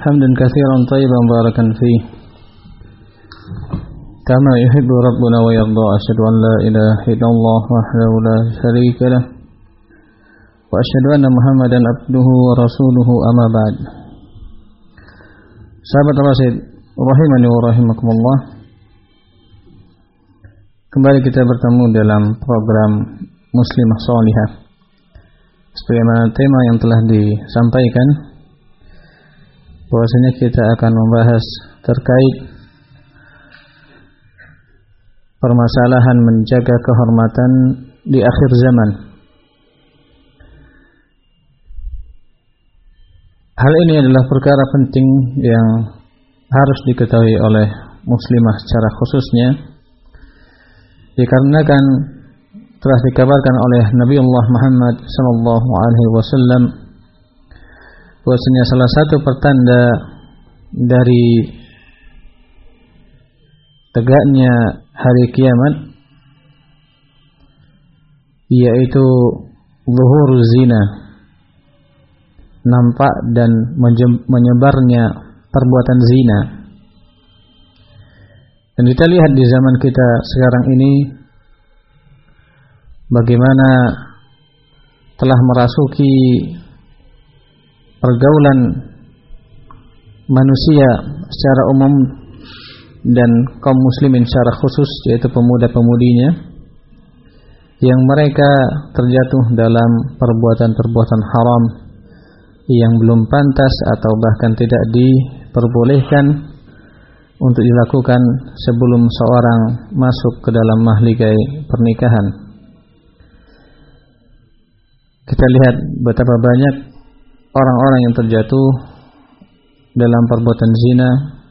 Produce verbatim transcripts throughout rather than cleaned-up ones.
حمدا كثيرا طيبا مباركا فيه كما يحب ربنا ويرضى. أشهد أن لا إله إلا الله وحده لا شريك له وأشهد أن محمدا عبده ورسوله. أما بعد. Sahabat Rasid rahimani wa rahimakumullah, kembali kita bertemu dalam program Muslimah Shalihah. Sebagaimana tema yang telah disampaikan, bahwasanya kita akan membahas terkait permasalahan menjaga kehormatan di akhir zaman. Hal ini adalah perkara penting yang harus diketahui oleh muslimah secara khususnya, dikarenakan telah dikabarkan oleh Nabi Allah Muhammad sallallahu alaihi wasallam bahwasanya salah satu pertanda dari tegaknya hari kiamat yaitu zuhur zina, nampak dan menyebarnya perbuatan zina. Dan kita lihat di zaman kita sekarang ini bagaimana telah merasuki pergaulan manusia secara umum dan kaum muslimin secara khusus, yaitu pemuda-pemudinya, yang mereka terjatuh dalam perbuatan-perbuatan haram yang belum pantas atau bahkan tidak diperbolehkan untuk dilakukan sebelum seorang masuk ke dalam mahligai pernikahan. Kita lihat betapa banyak orang-orang yang terjatuh dalam perbuatan zina,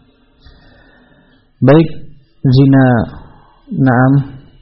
baik zina na'am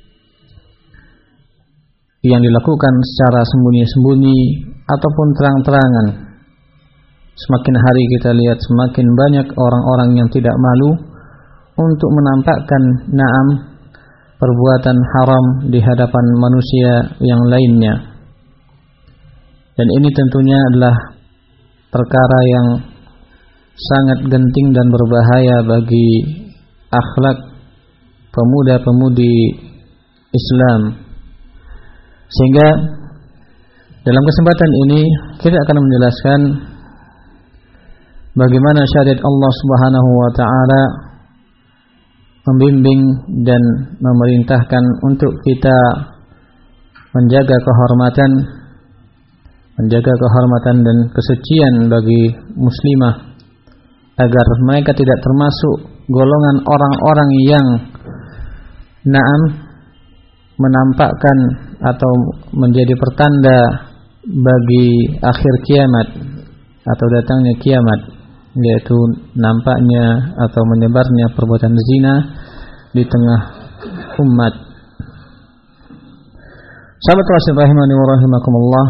yang dilakukan secara sembunyi-sembunyi ataupun terang-terangan. Semakin hari kita lihat semakin banyak orang-orang yang tidak malu untuk menampakkan na'am perbuatan haram di hadapan manusia yang lainnya. Dan ini tentunya adalah perkara yang sangat genting dan berbahaya bagi akhlak pemuda-pemudi Islam. Sehingga dalam kesempatan ini kita akan menjelaskan bagaimana syariat Allah Subhanahu wa taala membimbing dan memerintahkan untuk kita menjaga kehormatan menjaga kehormatan dan kesucian bagi muslimah, agar mereka tidak termasuk golongan orang-orang yang na'am menampakkan atau menjadi pertanda bagi akhir kiamat atau datangnya kiamat, yaitu nampaknya atau menyebarnya perbuatan zina di tengah umat. Sahabat Rasul rahimani wa rahimakumullah,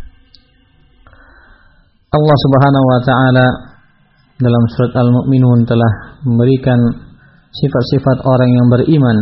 Allah Subhanahu wa taala dalam surat Al-Mu'minun telah memberikan sifat-sifat orang yang beriman,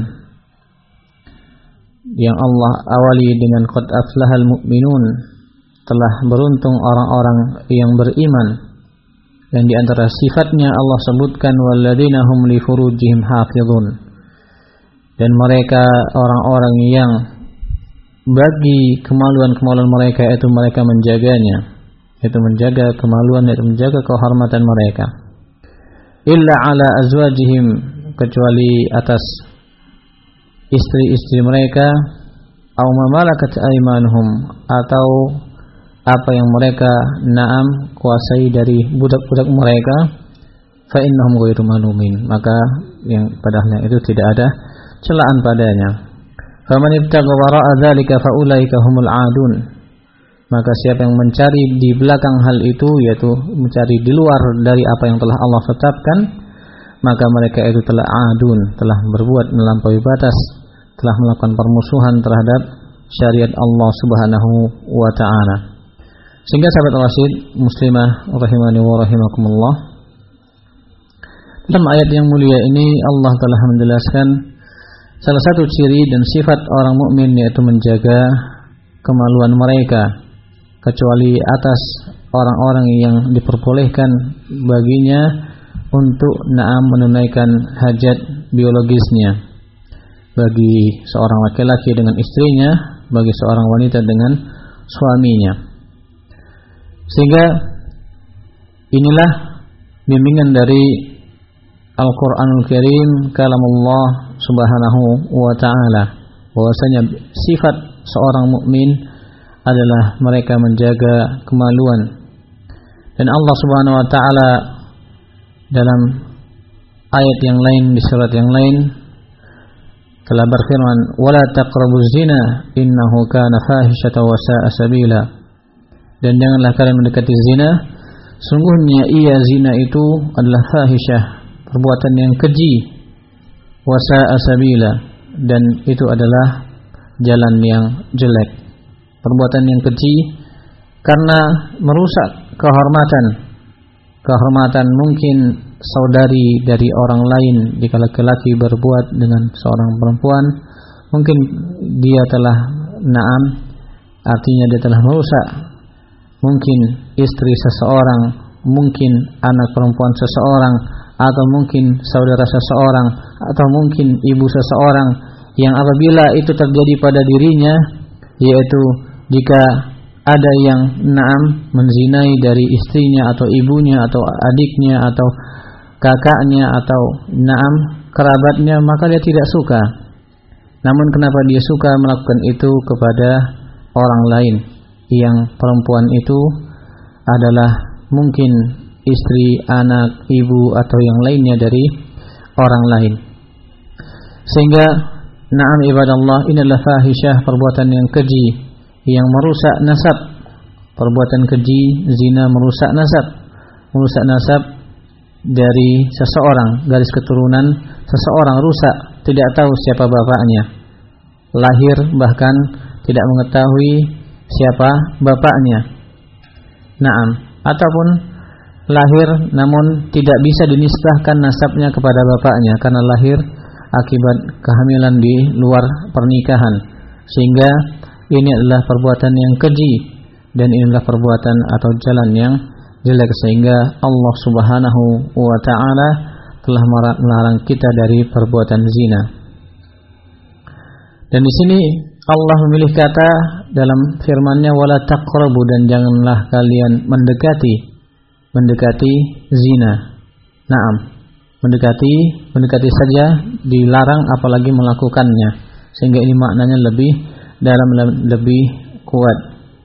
yang Allah awali dengan qad aflahal mu'minun, telah beruntung orang-orang yang beriman. Dan di antara sifatnya Allah sebutkan walladzina hum li furujihim hafizun, dan mereka orang-orang yang bagi kemaluan-kemaluan mereka itu mereka menjaganya, yaitu menjaga kemaluan, yaitu menjaga kehormatan mereka. Illa ala azwajihim, kecuali atas istri-istri mereka, aw ma malakat aymanuhum, atau apa yang mereka na'am kuasai dari budak-budak mereka, fa innahum ghairu malumin, maka yang padahal itu tidak ada celaan padanya. Faman ibtagha wara'a dzalika fa ulaika humul 'adun, maka siapa yang mencari di belakang hal itu, yaitu mencari di luar dari apa yang telah Allah tetapkan, maka mereka itu telah adun, telah berbuat melampaui batas, telah melakukan permusuhan terhadap syariat Allah Subhanahu wa taala. Sehingga sahabat Rasid muslimah rahimani wa rahimakumullah, dalam ayat yang mulia ini Allah telah menjelaskan salah satu ciri dan sifat orang mukmin, yaitu menjaga kemaluan mereka, kecuali atas orang-orang yang diperbolehkan baginya untuk na'am menunaikan hajat biologisnya, bagi seorang laki-laki dengan istrinya, bagi seorang wanita dengan suaminya. Sehingga inilah bimbingan dari Al-Qur'anul Karim, kalamullah subhanahu wa ta'ala, bahwasanya sifat seorang mukmin adalah mereka menjaga kemaluan. Dan Allah subhanahu wa ta'ala dalam ayat yang lain, di surat yang lain, telah berfirman, wala taqrabuz zina innahu kana fahishatan wa sa'a sabila. Dan janganlah kalian mendekati zina, sungguhnya ia zina itu adalah fahisyah, perbuatan yang keji, wa sa'a sabila, dan itu adalah jalan yang jelek, perbuatan yang keji karena merusak kehormatan. Kehormatan mungkin saudari dari orang lain jika laki-laki berbuat dengan seorang perempuan, mungkin dia telah na'am, artinya dia telah merusak mungkin istri seseorang, mungkin anak perempuan seseorang, atau mungkin saudara seseorang, atau mungkin ibu seseorang, yang apabila itu terjadi pada dirinya, yaitu jika ada yang na'am menzinai dari istrinya atau ibunya atau adiknya atau kakaknya atau na'am kerabatnya, maka dia tidak suka. Namun kenapa dia suka melakukan itu kepada orang lain, yang perempuan itu adalah mungkin istri, anak, ibu atau yang lainnya dari orang lain. Sehingga na'am ibadallah, inilah fahisyah, perbuatan yang keji, yang merusak nasab. Perbuatan keji zina merusak nasab, merusak nasab dari seseorang, garis keturunan seseorang rusak, tidak tahu siapa bapaknya, lahir bahkan tidak mengetahui siapa bapaknya. Naam, ataupun lahir namun tidak bisa dinisbahkan nasabnya kepada bapaknya karena lahir akibat kehamilan di luar pernikahan. Sehingga ini adalah perbuatan yang keji, dan inilah perbuatan atau jalan yang jelek, sehingga Allah subhanahu wa ta'ala telah melarang kita dari perbuatan zina. Dan di sini Allah memilih kata dalam firman-Nya, wala taqrabu, dan janganlah kalian mendekati mendekati zina. Naam, mendekati mendekati saja dilarang, apalagi melakukannya, sehingga ini maknanya lebih dalam, lebih kuat.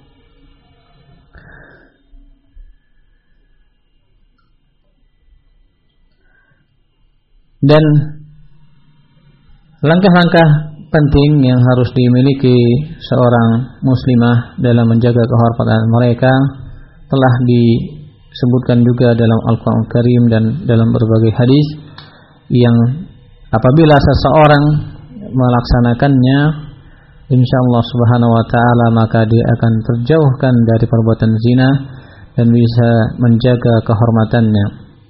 Dan langkah-langkah penting yang harus dimiliki seorang muslimah dalam menjaga kehormatan mereka telah disebutkan juga dalam Al-Qur'an Karim dan dalam berbagai hadis, yang apabila seseorang melaksanakannya, insyaallah subhanahu wa ta'ala, maka dia akan terjauhkan dari perbuatan zina dan bisa menjaga kehormatannya.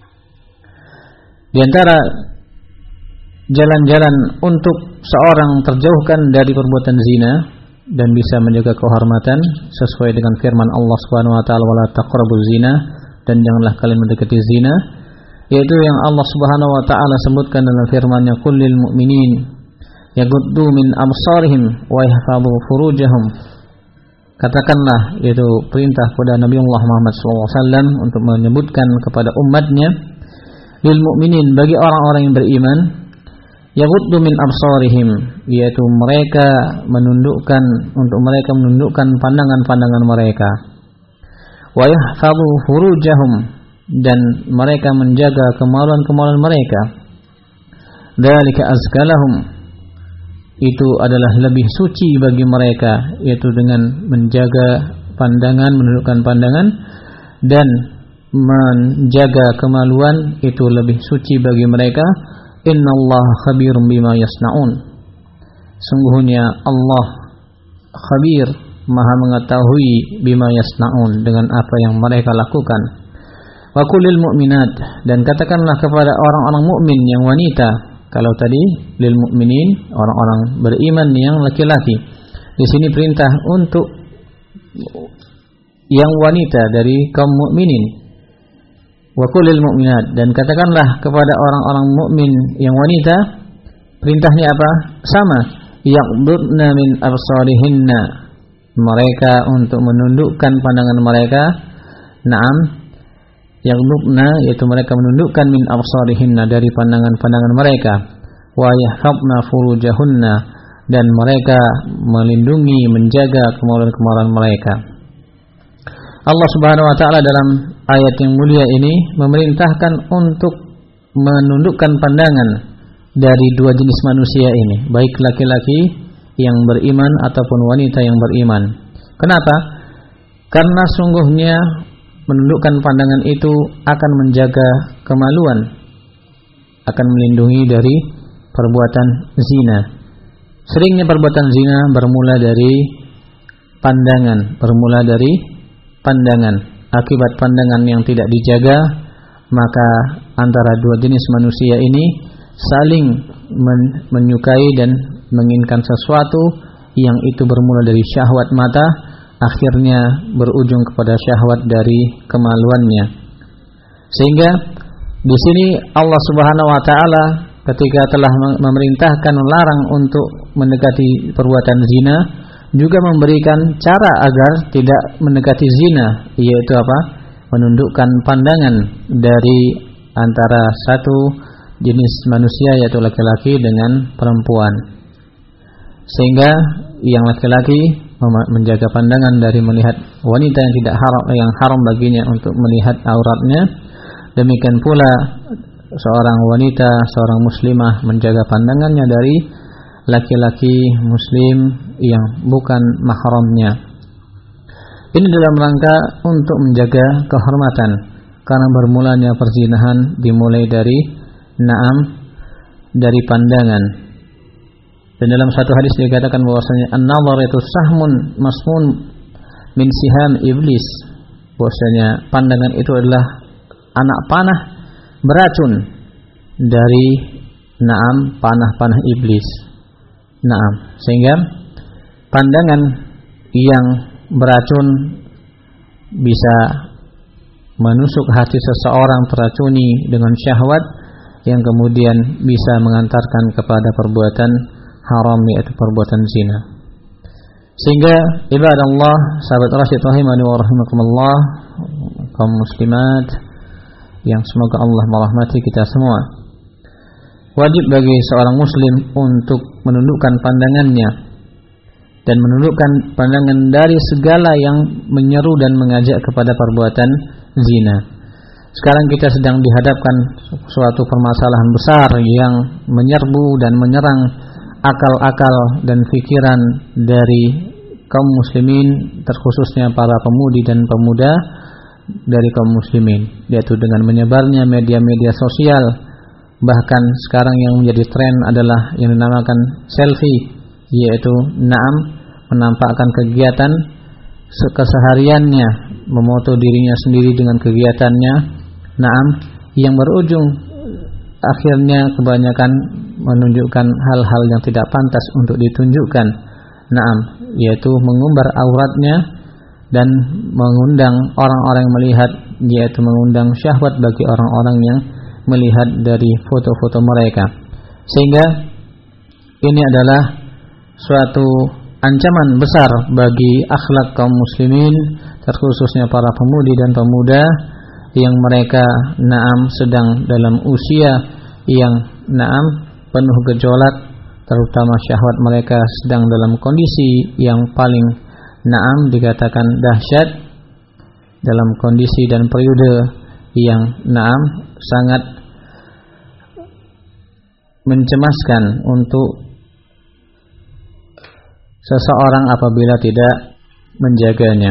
Di antara jalan-jalan untuk seorang terjauhkan dari perbuatan zina dan bisa menjaga kehormatan sesuai dengan firman Allah Subhanahu wa taala, wala taqrabuz zina, dan janganlah kalian mendekati zina, yaitu yang Allah Subhanahu wa taala sebutkan dalam firman-Nya, qul lil mu'minin yaghuddu min absarihim wa yahfazu furujahum. Katakanlah, yaitu perintah kepada Nabi Muhammad sallallahu alaihi wasallam untuk menyebutkan kepada umatnya, lil mu'minin, bagi orang-orang yang beriman, yaghuddu min absarihim, yaitu mereka menundukkan, untuk mereka menundukkan pandangan-pandangan mereka, wa yahfazu furujahum, dan mereka menjaga kemaluan-kemaluan mereka, dzalika azkalahum, itu adalah lebih suci bagi mereka, yaitu dengan menjaga pandangan, menundukkan pandangan dan menjaga kemaluan, itu lebih suci bagi mereka. Innallaha khabirum bima yasnaun, sungguhnya Allah khabir, maha mengetahui, bima yasnaun, dengan apa yang mereka lakukan. Wa qulil mu'minat, dan katakanlah kepada orang-orang mukmin yang wanita. Kalau tadi lil mu'minin, orang-orang beriman yang laki-laki, di sini perintah untuk yang wanita dari kaum mukminin. Wa qulil mu'minat, dan katakanlah kepada orang-orang mukmin yang wanita, perintahnya apa? Sama, yaghdudna min absarihinna, mereka untuk menundukkan pandangan mereka. Naam, yaghdudna, yaitu mereka menundukkan min absarihinna, dari pandangan-pandangan mereka. Wa yahfazna furujahunna, dan mereka melindungi, menjaga kemaluan-kemaluan mereka. Allah Subhanahu wa taala dalam ayat yang mulia ini memerintahkan untuk menundukkan pandangan dari dua jenis manusia ini, baik laki-laki yang beriman ataupun wanita yang beriman. Kenapa? Karena sungguhnya menundukkan pandangan itu akan menjaga kemaluan, akan melindungi dari perbuatan zina. Seringnya perbuatan zina bermula dari pandangan, bermula dari pandangan. Akibat pandangan yang tidak dijaga, maka antara dua jenis manusia ini saling men- menyukai dan menginginkan sesuatu yang itu bermula dari syahwat mata, akhirnya berujung kepada syahwat dari kemaluannya. Sehingga di sini Allah Subhanahu wa taala ketika telah memerintahkan melarang untuk mendekati perbuatan zina, juga memberikan cara agar tidak mendekati zina, yaitu apa? Menundukkan pandangan dari antara satu jenis manusia, yaitu laki-laki dengan perempuan. Sehingga yang laki-laki menjaga pandangan dari melihat wanita yang tidak haram, yang haram baginya untuk melihat auratnya. Demikian pula seorang wanita, seorang muslimah menjaga pandangannya dari laki-laki muslim yang bukan mahramnya. Ini dalam rangka untuk menjaga kehormatan, karena bermulanya perzinahan dimulai dari naam, dari pandangan. Dan dalam satu hadis dikatakan bahwasanya an-nazar itu sahmun masmun min siham iblis, bahwasanya pandangan itu adalah anak panah beracun dari naam, panah-panah iblis. Naam, sehingga pandangan yang beracun bisa menusuk hati seseorang, teracuni dengan syahwat yang kemudian bisa mengantarkan kepada perbuatan haram, yaitu perbuatan zina. Sehingga ibadah Allah, sahabat rasyid rahimani wa rahimakumullah, kaum muslimat yang semoga Allah merahmati kita semua, wajib bagi seorang muslim untuk menundukkan pandangannya dan menundukkan pandangan dari segala yang menyeru dan mengajak kepada perbuatan zina. Sekarang kita sedang dihadapkan suatu permasalahan besar yang menyerbu dan menyerang akal-akal dan pikiran dari kaum muslimin, terkhususnya para pemudi dan pemuda dari kaum muslimin, yaitu dengan menyebarnya media-media sosial. Bahkan sekarang yang menjadi tren adalah yang dinamakan selfie, yaitu naam, menampakkan kegiatan kesehariannya, memoto dirinya sendiri dengan kegiatannya, naam, yang berujung akhirnya kebanyakan menunjukkan hal-hal yang tidak pantas untuk ditunjukkan, naam, yaitu mengumbar auratnya dan mengundang orang-orang yang melihat, yaitu mengundang syahwat bagi orang-orang yang melihat dari foto-foto mereka. Sehingga ini adalah suatu ancaman besar bagi akhlak kaum muslimin, terkhususnya para pemudi dan pemuda yang mereka naam sedang dalam usia yang naam penuh gejolak, terutama syahwat mereka sedang dalam kondisi yang paling naam dikatakan dahsyat, dalam kondisi dan periode yang naam sangat mencemaskan untuk seseorang apabila tidak menjaganya.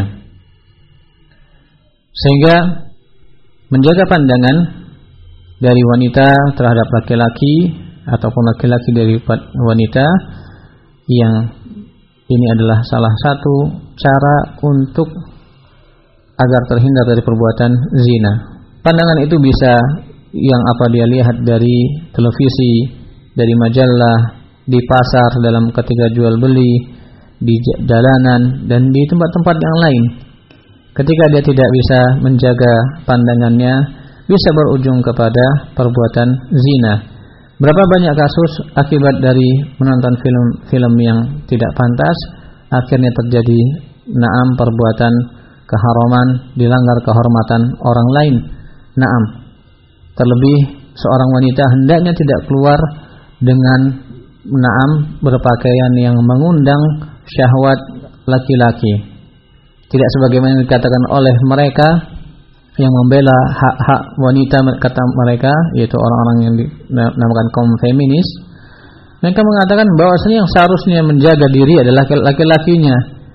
Sehingga menjaga pandangan dari wanita terhadap laki-laki ataupun laki-laki dari wanita, yang ini adalah salah satu cara untuk agar terhindar dari perbuatan zina. Pandangan itu bisa yang apa dia lihat dari televisi, dari majalah, di pasar dalam ketika jual beli, di jalanan dan di tempat-tempat yang lain. ketika dia tidak bisa menjaga pandangannya, bisa berujung kepada perbuatan zina. Berapa banyak kasus akibat dari menonton film-film yang tidak pantas, akhirnya terjadi na'am perbuatan keharaman, dilanggar kehormatan orang lain. Na'am. Terlebih seorang wanita hendaknya tidak keluar dengan na'am berpakaian yang mengundang syahwat laki-laki. Tidak sebagaimana dikatakan oleh mereka yang membela hak-hak wanita, kata mereka, yaitu orang-orang yang dinamakan kaum feminis. Mereka mengatakan bahwasanya yang seharusnya menjaga diri adalah laki-lakinya.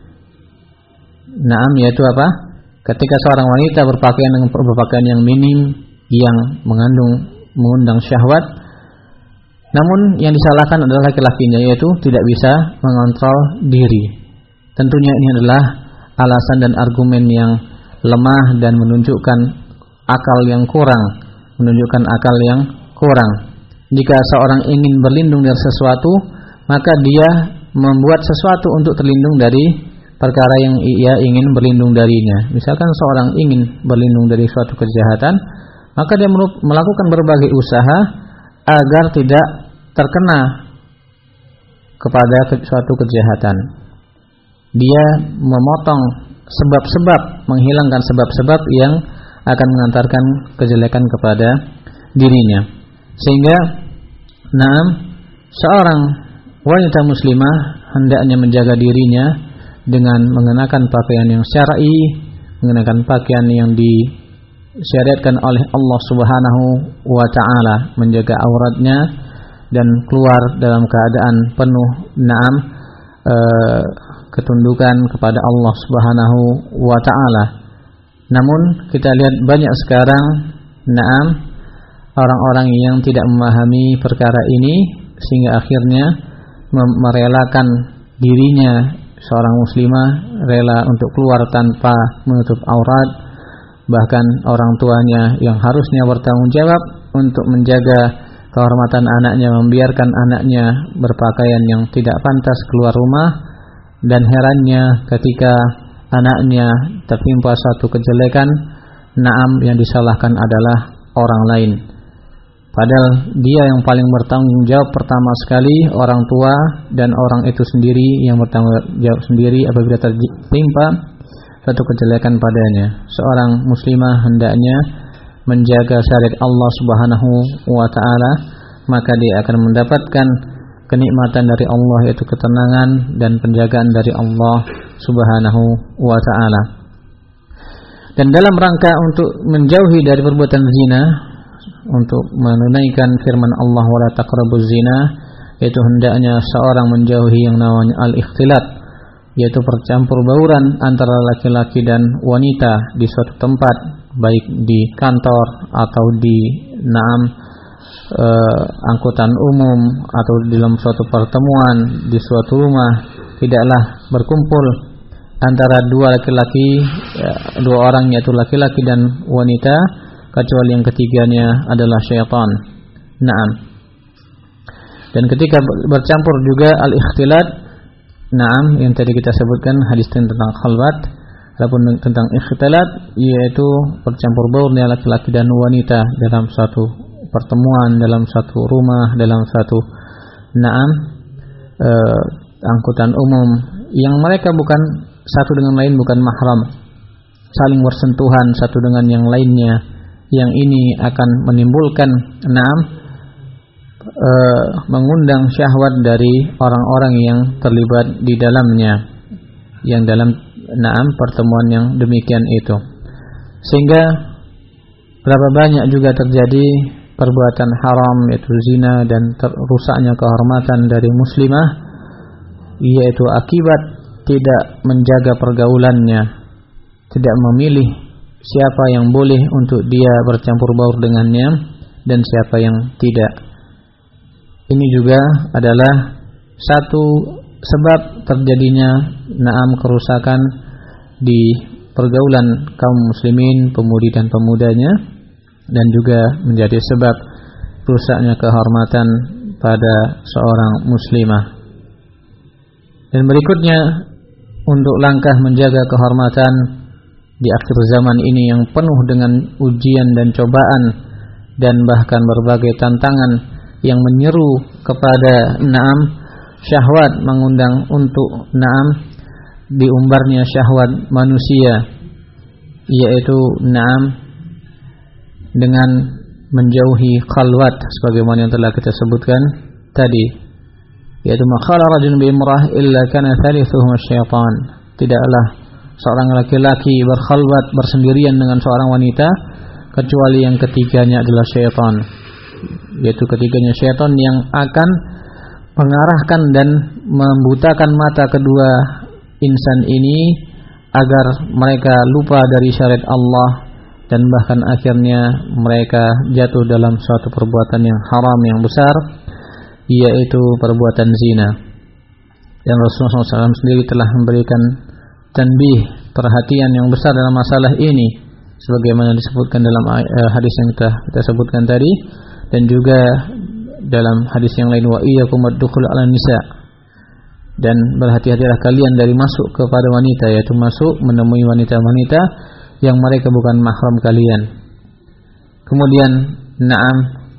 Naam, yaitu apa? Ketika seorang wanita berpakaian dengan berpakaian yang minim, yang mengandung mengundang syahwat, namun yang disalahkan adalah laki-lakinya, yaitu tidak bisa mengontrol diri. Tentunya ini adalah alasan dan argumen yang lemah dan menunjukkan akal yang kurang, menunjukkan akal yang kurang. Jika seorang ingin berlindung dari sesuatu, maka dia membuat sesuatu untuk terlindung dari perkara yang ia ingin berlindung darinya. Misalkan seorang ingin berlindung dari suatu kejahatan, maka dia melakukan berbagai usaha agar tidak terkena kepada suatu kejahatan. Dia memotong sebab-sebab, menghilangkan sebab-sebab yang akan mengantarkan kejelekan kepada dirinya. Sehingga naam, seorang wanita muslimah hendaknya menjaga dirinya dengan mengenakan pakaian yang syar'i, mengenakan pakaian yang disyariatkan oleh Allah Subhanahu wa taala, menjaga auratnya dan keluar dalam keadaan penuh naam e, ketundukan kepada Allah Subhanahu wa taala. Namun kita lihat banyak sekarang naam orang-orang yang tidak memahami perkara ini, sehingga akhirnya merelakan dirinya, seorang muslimah rela untuk keluar tanpa menutup aurat. Bahkan orang tuanya yang harusnya bertanggung jawab untuk menjaga kehormatan anaknya, membiarkan anaknya berpakaian yang tidak pantas keluar rumah. Dan herannya ketika anaknya tertimpa suatu kejelekan, naam yang disalahkan adalah orang lain. Padahal dia yang paling bertanggung jawab pertama sekali orang tua, dan orang itu sendiri yang bertanggung jawab sendiri apabila tertimpa suatu kejelekan padanya. Seorang muslimah hendaknya menjaga syariat Allah Subhanahu wa taala, maka dia akan mendapatkan kenikmatan dari Allah, yaitu ketenangan dan penjagaan dari Allah Subhanahu wa taala. Dan dalam rangka untuk menjauhi dari perbuatan zina, untuk menunaikan firman Allah wala taqrabuz zina, yaitu hendaknya seorang menjauhi yang namanya al-ikhtilat, yaitu percampur bauran antara laki-laki dan wanita di suatu tempat, baik di kantor atau di naam Uh, angkutan umum atau dalam suatu pertemuan di suatu rumah. Tidaklah berkumpul antara dua laki-laki, ya, dua orang, yaitu laki-laki dan wanita, kecuali yang ketiganya adalah syaitan. Naam. Dan ketika bercampur juga al-ikhtilat, naam, yang tadi kita sebutkan hadis tentang khalwat, ataupun tentang ikhtilat, yaitu bercampur baurnya laki-laki dan wanita dalam satu pertemuan, dalam satu rumah, dalam satu naam e, angkutan umum, yang mereka bukan satu dengan lain, bukan mahram, saling bersentuhan satu dengan yang lainnya, yang ini akan menimbulkan naam e, mengundang syahwat dari orang-orang yang terlibat di dalamnya, yang dalam naam pertemuan yang demikian itu. Sehingga berapa banyak juga terjadi perbuatan haram, yaitu zina, dan rusaknya kehormatan dari muslimah, yaitu akibat tidak menjaga pergaulannya, tidak memilih siapa yang boleh untuk dia bercampur baur dengannya dan siapa yang tidak. Ini juga adalah satu sebab terjadinya naam kerusakan di pergaulan kaum muslimin, pemudi dan pemudanya, dan juga menjadi sebab rusaknya kehormatan pada seorang muslimah. Dan berikutnya, untuk langkah menjaga kehormatan di akhir zaman ini yang penuh dengan ujian dan cobaan dan bahkan berbagai tantangan yang menyeru kepada naam syahwat, mengundang untuk naam diumbarnya syahwat manusia, yaitu naam dengan menjauhi khalwat sebagaimana yang telah kita sebutkan tadi, yaitu makhala rajulun bi imrah illa kana thalithuhum syaitan. Tidaklah seorang laki-laki berkhalwat bersendirian dengan seorang wanita kecuali yang ketiganya adalah syaitan, yaitu ketiganya syaitan yang akan mengarahkan dan membutakan mata kedua insan ini agar mereka lupa dari syariat Allah dan bahkan akhirnya mereka jatuh dalam suatu perbuatan yang haram yang besar, yaitu perbuatan zina. Dan Rasulullah shallallahu alaihi wasallam sendiri telah memberikan tanbih, perhatian yang besar dalam masalah ini sebagaimana disebutkan dalam hadis yang kita, kita sebutkan tadi, dan juga dalam hadis yang lain, wa iyyakum ad-dukhul 'ala nisa, dan berhati-hatilah kalian dari masuk kepada wanita, yaitu masuk menemui wanita-wanita yang mereka bukan mahram kalian. Kemudian na'am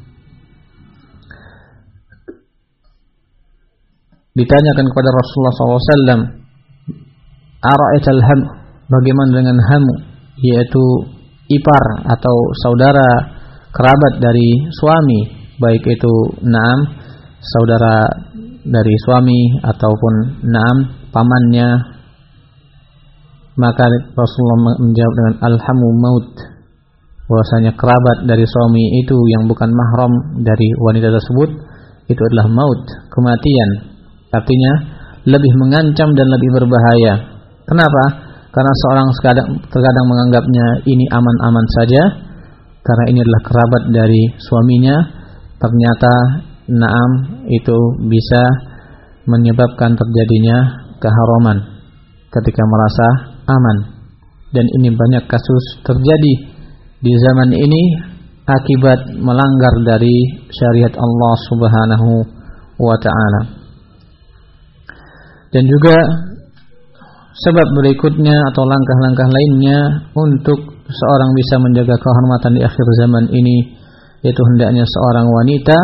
ditanyakan kepada Rasulullah shallallahu alaihi wasallam, ara'aital ham, bagaimana dengan hamu, yaitu ipar atau saudara kerabat dari suami, baik itu na'am saudara dari suami ataupun na'am pamannya. Maka Rasulullah menjawab dengan alhamu maut, bahwasanya kerabat dari suami itu yang bukan mahram dari wanita tersebut itu adalah maut, kematian. Artinya lebih mengancam dan lebih berbahaya. Kenapa? Karena seorang terkadang menganggapnya ini aman-aman saja karena ini adalah kerabat dari suaminya, ternyata naam itu bisa menyebabkan terjadinya keharaman ketika merasa aman. Dan ini banyak kasus terjadi di zaman ini akibat melanggar dari syariat Allah Subhanahu wa ta'ala. Dan juga sebab berikutnya atau langkah-langkah lainnya untuk seorang bisa menjaga kehormatan di akhir zaman ini, yaitu hendaknya seorang wanita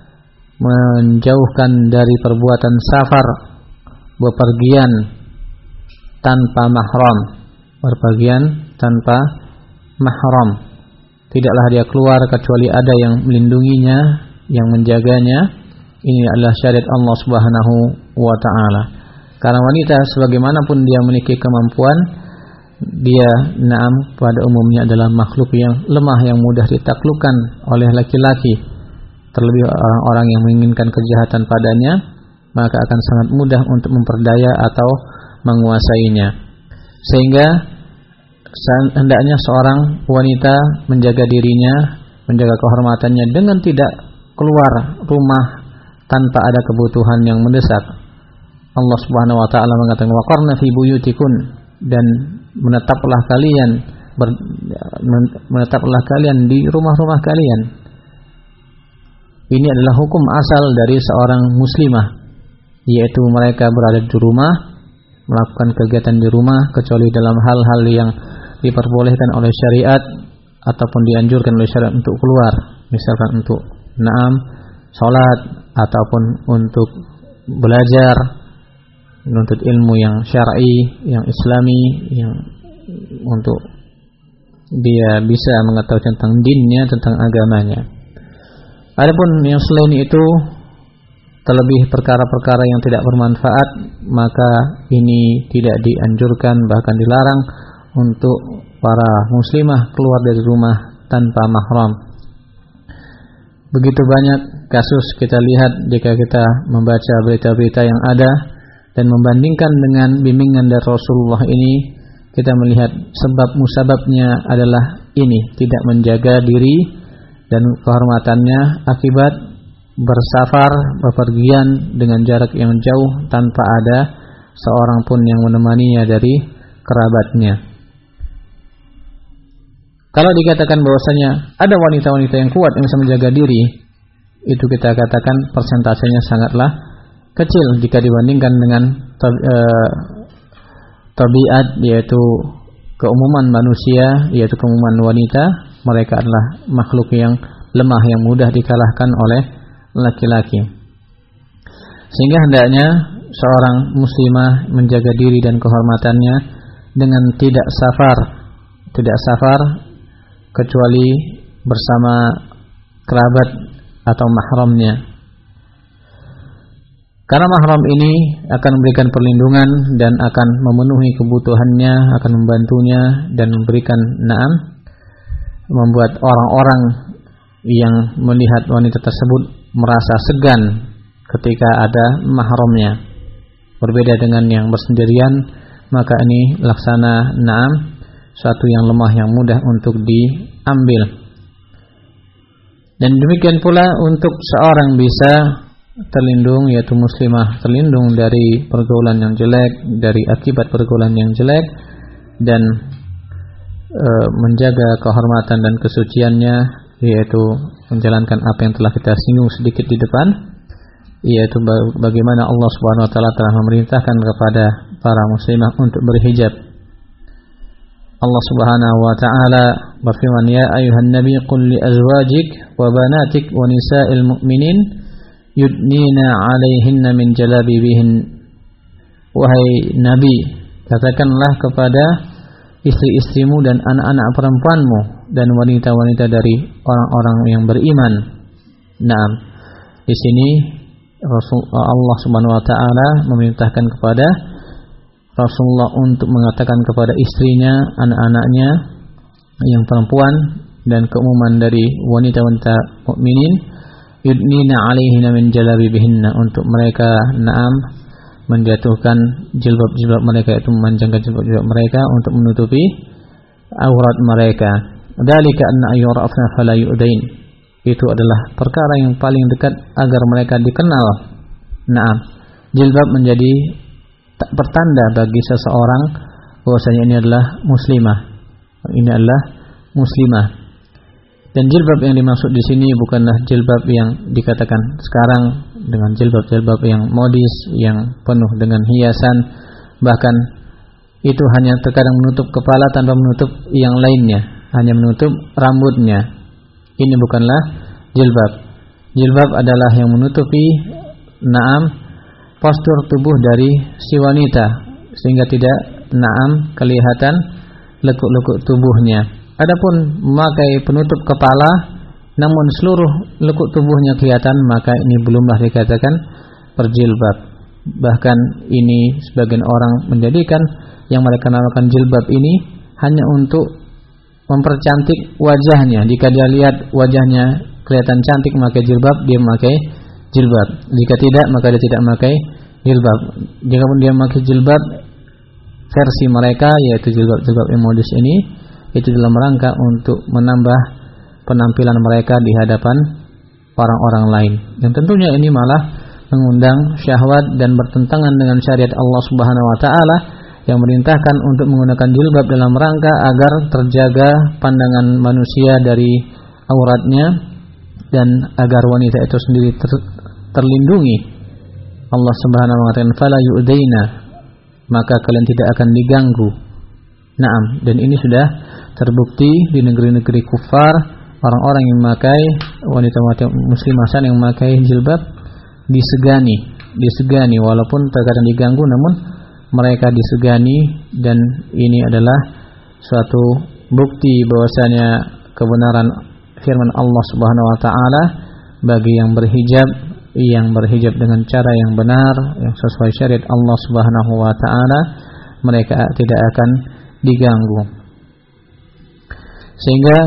menjauhkan dari perbuatan safar, bepergian tanpa mahram, berpergian tanpa mahram. Tidaklah dia keluar kecuali ada yang melindunginya, yang menjaganya. Ini adalah syariat Allah Subhanahu wa ta'ala. Karena wanita sebagaimanapun dia memiliki kemampuan, dia naam pada umumnya adalah makhluk yang lemah, yang mudah ditaklukkan oleh laki-laki. Terlebih orang-orang yang menginginkan kejahatan padanya, maka akan sangat mudah untuk memperdaya atau menguasainya. Sehingga hendaknya seorang wanita menjaga dirinya, menjaga kehormatannya dengan tidak keluar rumah tanpa ada kebutuhan yang mendesak. Allah Subhanahu wa ta'ala mengatakan waqarna fi buyutikun, dan menetaplah kalian ber, menetaplah kalian di rumah-rumah kalian. Ini adalah hukum asal dari seorang muslimah, yaitu mereka berada di rumah, melakukan kegiatan di rumah kecuali dalam hal-hal yang diperbolehkan oleh syariat ataupun dianjurkan oleh syariat untuk keluar, misalkan untuk naam salat ataupun untuk belajar, menuntut ilmu yang syar'i, yang islami, yang untuk dia bisa mengetahui tentang dinnya, tentang agamanya. Adapun yang selain itu, terlebih perkara-perkara yang tidak bermanfaat, maka ini tidak dianjurkan, bahkan dilarang untuk para muslimah keluar dari rumah tanpa mahram. Begitu banyak kasus kita lihat jika kita membaca berita-berita yang ada dan membandingkan dengan bimbingan dari Rasulullah ini, kita melihat sebab musababnya adalah ini, tidak menjaga diri dan kehormatannya akibat bersafar, bepergian dengan jarak yang jauh tanpa ada seorang pun yang menemaninya dari kerabatnya. Kalau dikatakan bahwasanya ada wanita-wanita yang kuat yang bisa menjaga diri, itu kita katakan persentasenya sangatlah kecil jika dibandingkan dengan tabiat, yaitu keumuman manusia, yaitu keumuman wanita, mereka adalah makhluk yang lemah, yang mudah dikalahkan oleh laki-laki. Sehingga hendaknya seorang muslimah menjaga diri dan kehormatannya dengan tidak safar, tidak safar kecuali bersama kerabat atau mahramnya. Karena mahram ini akan memberikan perlindungan dan akan memenuhi kebutuhannya, akan membantunya dan memberikan na'am, membuat orang-orang yang melihat wanita tersebut merasa segan ketika ada mahramnya. Berbeda dengan yang bersendirian, maka ini laksana na'am, suatu yang lemah yang mudah untuk diambil. Dan demikian pula untuk seorang bisa terlindung, yaitu muslimah terlindung dari pergaulan yang jelek, dari akibat pergaulan yang jelek, dan e, menjaga kehormatan dan kesuciannya, yaitu menjalankan apa yang telah kita singgung sedikit di depan, yaitu bagaimana Allah Subhanahu wa taala telah memerintahkan kepada para muslimah untuk berhijab. Allah Subhanahu wa taala berfirman, ya ayuhan nabi qul li azwajik wa banatik wa nisa'il mu'minin yudnina 'alaihinna min jalabibihin. Wahai nabi, katakanlah kepada istri-istrimu dan anak-anak perempuanmu dan wanita-wanita dari orang-orang yang beriman. Naam. Di sini Rasul Allah Subhanahu wa taala memerintahkan kepada Rasulullah untuk mengatakan kepada istrinya, anak-anaknya yang perempuan dan keumuman dari wanita-wanita mukminin, yudnina 'alaihinna min jalabibihinna, untuk mereka na'am menjatuhkan jilbab-jilbab mereka, itu memanjangkan jilbab-jilbab mereka untuk menutupi aurat mereka. Dzalika anna yurafna fala yu'dain. Itu adalah perkara yang paling dekat agar mereka dikenal. Na'am. Jilbab menjadi tak pertanda bagi seseorang bahwasanya ini adalah muslimah. Ini adalah muslimah. Dan jilbab yang dimaksud di sini bukanlah jilbab yang dikatakan sekarang dengan jilbab-jilbab yang modis, yang penuh dengan hiasan, bahkan itu hanya terkadang menutup kepala tanpa menutup yang lainnya, hanya menutup rambutnya. Ini bukanlah jilbab. Jilbab adalah yang menutupi na'am postur tubuh dari si wanita sehingga tidak na'am kelihatan lekuk-lekuk tubuhnya. Adapun memakai penutup kepala namun seluruh lekuk tubuhnya kelihatan, maka ini belumlah dikatakan berjilbab. Bahkan ini sebagian orang menjadikan yang mereka namakan jilbab ini hanya untuk mempercantik wajahnya. Jika dia lihat wajahnya kelihatan cantik memakai jilbab, dia memakai jilbab. Jika tidak, maka dia tidak memakai jilbab. Jika pun dia memakai jilbab versi mereka, yaitu jilbab-jilbab yang modis ini, itu dalam rangka untuk menambah penampilan mereka di hadapan orang-orang lain, yang tentunya ini malah mengundang syahwat dan bertentangan dengan syariat Allah Subhanahu wa taala yang merintahkan untuk menggunakan jilbab dalam rangka agar terjaga pandangan manusia dari auratnya dan agar wanita itu sendiri ter, terlindungi. Allah Subhanahu wa taala fala yu'daina, maka kalian tidak akan diganggu. Naam, dan ini sudah terbukti di negeri-negeri kufar, orang-orang yang memakai, wanita-wanita muslimah yang memakai jilbab disegani, disegani walaupun terkadang diganggu, namun mereka disegani, dan ini adalah suatu bukti bahwasanya kebenaran firman Allah Subhanahu wa taala bagi yang berhijab, yang berhijab dengan cara yang benar, yang sesuai syariat Allah Subhanahu wa taala, mereka tidak akan diganggu. Sehingga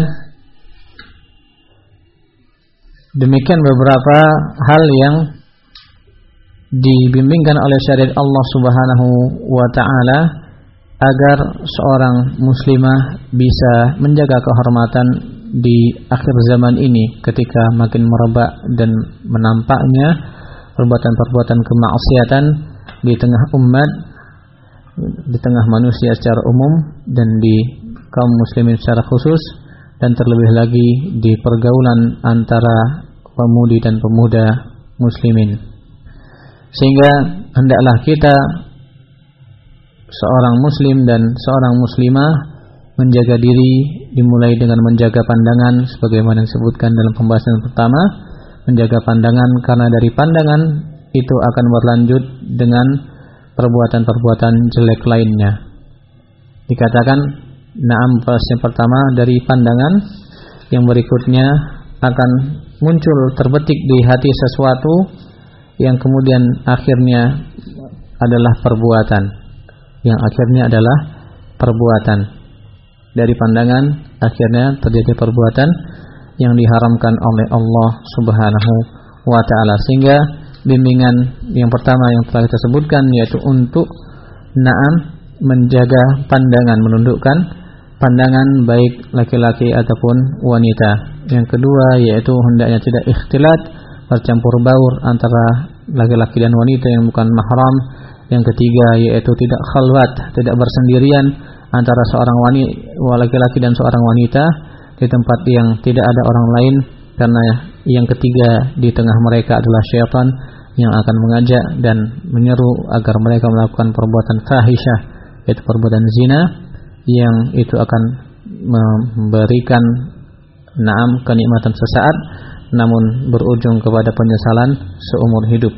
demikian beberapa hal yang dibimbingkan oleh syariat Allah Subhanahu wa taala agar seorang muslimah bisa menjaga kehormatan di akhir zaman ini ketika makin merebak dan menampaknya perbuatan-perbuatan kemaksiatan di tengah umat, di tengah manusia secara umum dan di kaum muslimin secara khusus, dan terlebih lagi di pergaulan antara pemudi dan pemuda muslimin. Sehingga hendaklah kita seorang muslim dan seorang muslimah menjaga diri dimulai dengan menjaga pandangan sebagaimana disebutkan dalam pembahasan pertama. Menjaga pandangan karena dari pandangan itu akan berlanjut dengan perbuatan-perbuatan jelek lainnya. Dikatakan na'am yang pertama dari pandangan, yang berikutnya akan muncul terbetik di hati sesuatu yang kemudian akhirnya adalah perbuatan. Yang akhirnya adalah perbuatan. Dari pandangan akhirnya terjadi perbuatan yang diharamkan oleh Allah Subhanahu wa taala. Sehingga bimbingan yang pertama yang telah kita sebutkan yaitu untuk na'am menjaga pandangan, menundukkan pandangan baik laki-laki ataupun wanita. Yang kedua yaitu hendaknya tidak ikhtilat, bercampur baur antara laki-laki dan wanita yang bukan mahram. Yang ketiga yaitu tidak khalwat, tidak bersendirian antara seorang wanita laki-laki dan seorang wanita di tempat yang tidak ada orang lain, karena yang ketiga di tengah mereka adalah syaitan yang akan mengajak dan menyeru agar mereka melakukan perbuatan fahisyah, yaitu perbuatan zina, yang itu akan memberikan na'am kenikmatan sesaat namun berujung kepada penyesalan seumur hidup.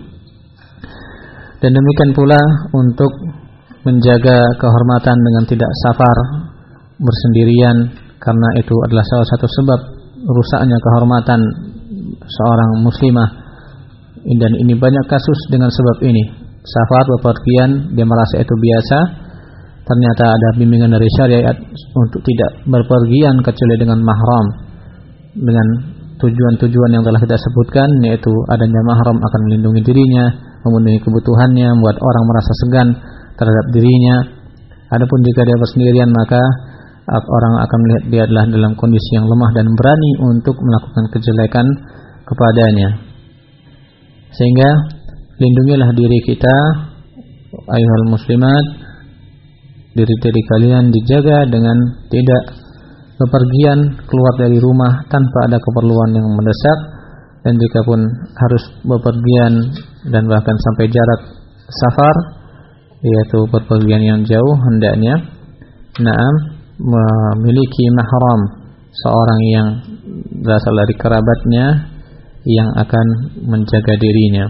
Dan demikian pula untuk menjaga kehormatan dengan tidak safar, bersendirian, karena itu adalah salah satu sebab rusaknya kehormatan seorang muslimah. Dan ini banyak kasus dengan sebab ini. Safar, bepergian, dia merasa itu biasa. Ternyata ada bimbingan dari syariat untuk tidak berpergian kecuali dengan mahram, dengan tujuan-tujuan yang telah kita sebutkan, yaitu adanya mahram akan melindungi dirinya, memenuhi kebutuhannya, membuat orang merasa segan terhadap dirinya. Adapun jika dia bersendirian, maka orang akan melihat dia adalah dalam kondisi yang lemah dan berani untuk melakukan kejelekan kepadanya. Sehingga lindungilah diri kita, ayuhal muslimat, diri diri kalian dijaga dengan tidak bepergian keluar dari rumah tanpa ada keperluan yang mendesak, dan jika pun harus bepergian dan bahkan sampai jarak safar, yaitu bepergian yang jauh, hendaknya na'am memiliki mahram, seorang yang berasal dari kerabatnya yang akan menjaga dirinya.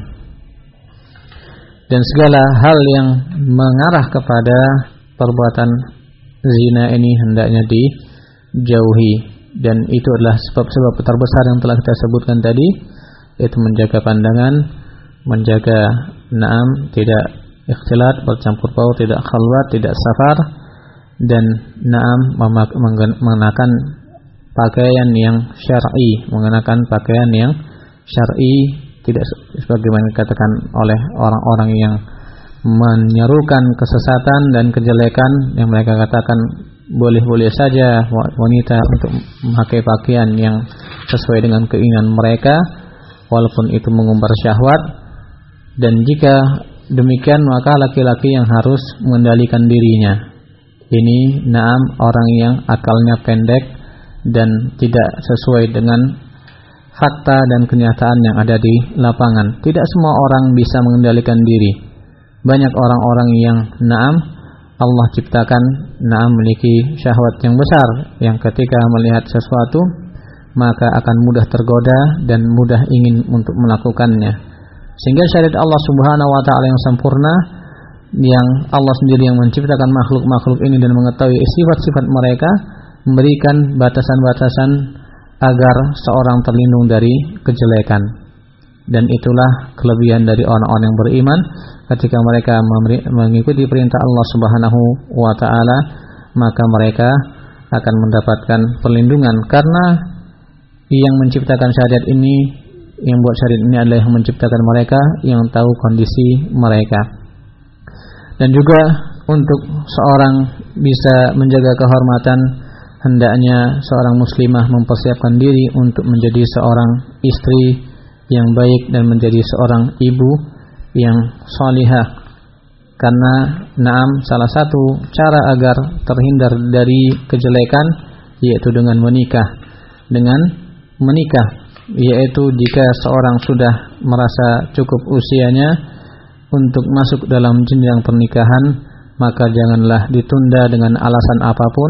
Dan segala hal yang mengarah kepada perbuatan zina ini hendaknya dijauhi, dan itu adalah sebab-sebab terbesar yang telah kita sebutkan tadi, yaitu menjaga pandangan, menjaga na'am tidak ikhtilat, bercampur baur, tidak khalwat, tidak safar, dan na'am mengenakan pakaian yang syar'i, mengenakan pakaian yang syar'i, tidak sebagaimana dikatakan oleh orang-orang yang menyerukan kesesatan dan kejelekan, yang mereka katakan boleh-boleh saja wanita untuk memakai pakaian yang sesuai dengan keinginan mereka walaupun itu mengumbar syahwat. Dan jika demikian, maka laki-laki yang harus mengendalikan dirinya. Ini na'am orang yang akalnya pendek dan tidak sesuai dengan fakta dan kenyataan yang ada di lapangan. Tidak semua orang bisa mengendalikan diri. Banyak orang-orang yang na'am Allah ciptakan na'am memiliki syahwat yang besar, yang ketika melihat sesuatu maka akan mudah tergoda dan mudah ingin untuk melakukannya. Sehingga syariat Allah Subhanahu wa taala yang sempurna, yang Allah sendiri yang menciptakan makhluk-makhluk ini dan mengetahui sifat-sifat mereka, memberikan batasan-batasan agar seorang terlindung dari kejelekan. Dan itulah kelebihan dari orang-orang yang beriman, ketika mereka mengikuti perintah Allah Subhanahu wa taala, maka mereka akan mendapatkan perlindungan, karena yang menciptakan syariat ini, yang buat syariat ini adalah yang menciptakan mereka, yang tahu kondisi mereka. Dan juga untuk seorang bisa menjaga kehormatan, hendaknya seorang muslimah mempersiapkan diri untuk menjadi seorang istri yang baik dan menjadi seorang ibu yang salihah. Karena na'am salah satu cara agar terhindar dari kejelekan yaitu dengan menikah. Dengan menikah, yaitu jika seorang sudah merasa cukup usianya untuk masuk dalam jenjang pernikahan, maka janganlah ditunda dengan alasan apapun,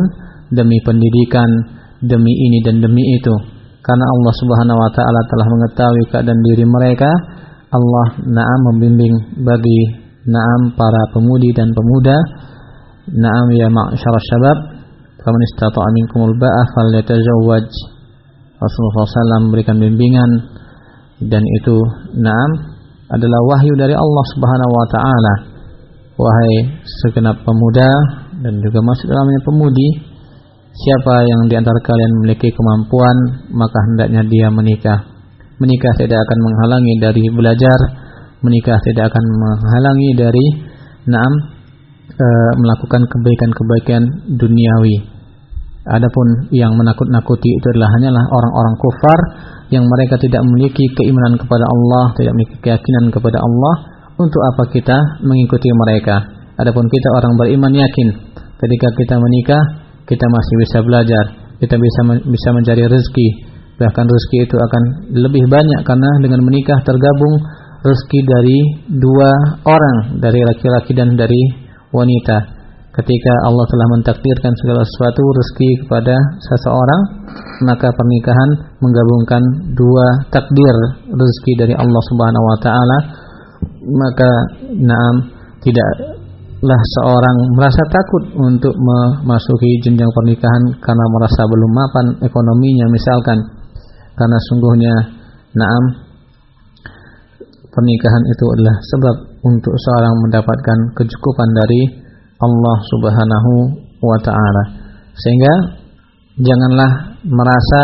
demi pendidikan, demi ini dan demi itu. Karena Allah Subhanahu wa taala telah mengetahui keadaan diri mereka, Allah na'am membimbing bagi na'am para pemudi dan pemuda. Na'am ya ma'syarasy syabab, faman istata'a minkumul ba'ah falyatazawwaj. Rasulullah shallallahu alaihi wasallam memberikan bimbingan, dan itu na'am adalah wahyu dari Allah Subhanahu wa taala. Wahai segenap pemuda dan juga masuk dalamnya pemudi, siapa yang di antara kalian memiliki kemampuan, maka hendaknya dia menikah. Menikah tidak akan menghalangi dari belajar, menikah tidak akan menghalangi dari na'am e, melakukan kebaikan-kebaikan duniawi. Adapun yang menakut-nakuti itu adalah hanyalah orang-orang kufar yang mereka tidak memiliki keimanan kepada Allah, tidak memiliki keyakinan kepada Allah. Untuk apa kita mengikuti mereka? Adapun kita orang beriman yakin, ketika kita menikah, kita masih bisa belajar, kita bisa bisa mencari rezeki. Bahkan rezeki itu akan lebih banyak karena dengan menikah tergabung rezeki dari dua orang, dari laki-laki dan dari wanita. Ketika Allah telah mentakdirkan segala sesuatu rezeki kepada seseorang, maka pernikahan menggabungkan dua takdir rezeki dari Allah Subhanahu wa taala. Maka na'am tidaklah seorang merasa takut untuk memasuki jenjang pernikahan karena merasa belum mapan ekonominya misalkan. Karena sungguhnya na'am pernikahan itu adalah sebab untuk seorang mendapatkan kecukupan dari Allah Subhanahu wa taala. Sehingga janganlah merasa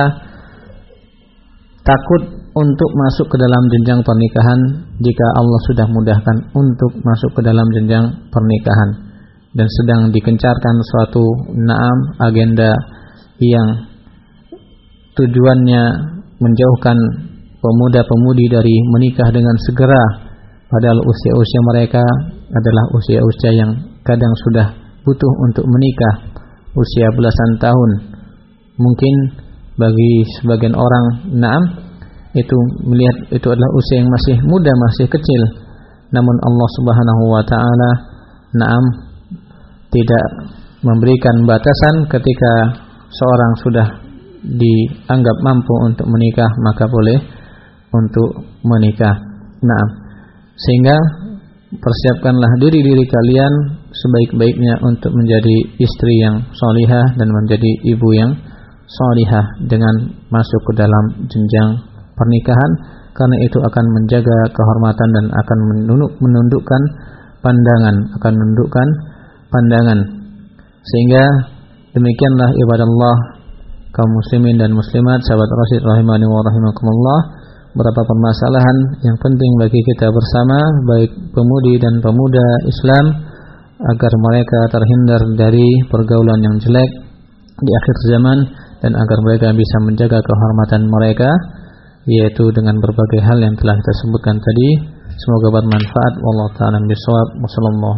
takut untuk masuk ke dalam jenjang pernikahan jika Allah sudah mudahkan untuk masuk ke dalam jenjang pernikahan dan sedang dikencarkan suatu na'am agenda yang tujuannya menjauhkan pemuda-pemudi dari menikah dengan segera, padahal usia-usia mereka adalah usia-usia yang kadang sudah butuh untuk menikah, usia belasan tahun. Mungkin bagi sebagian orang na'am itu melihat itu adalah usia yang masih muda, masih kecil. Namun Allah Subhanahu wa taala na'am tidak memberikan batasan. Ketika seorang sudah dianggap mampu untuk menikah, maka boleh untuk menikah. Na'am. Sehingga persiapkanlah diri-diri kalian sebaik-baiknya untuk menjadi istri yang salihah dan menjadi ibu yang salihah dengan masuk ke dalam jenjang pernikahan, karena itu akan menjaga kehormatan dan akan menundukkan pandangan, akan menundukkan pandangan. Sehingga demikianlah ibadah Allah kaum muslimin dan muslimat, sahabat Rasid rahimani wa rahimakumullah, beberapa permasalahan yang penting bagi kita bersama, baik pemudi dan pemuda Islam, agar mereka terhindar dari pergaulan yang jelek di akhir zaman dan agar mereka bisa menjaga kehormatan mereka, yaitu dengan berbagai hal yang telah kita sebutkan tadi. Semoga bermanfaat. Wallahu ta'ala bishawab. Wassallallahu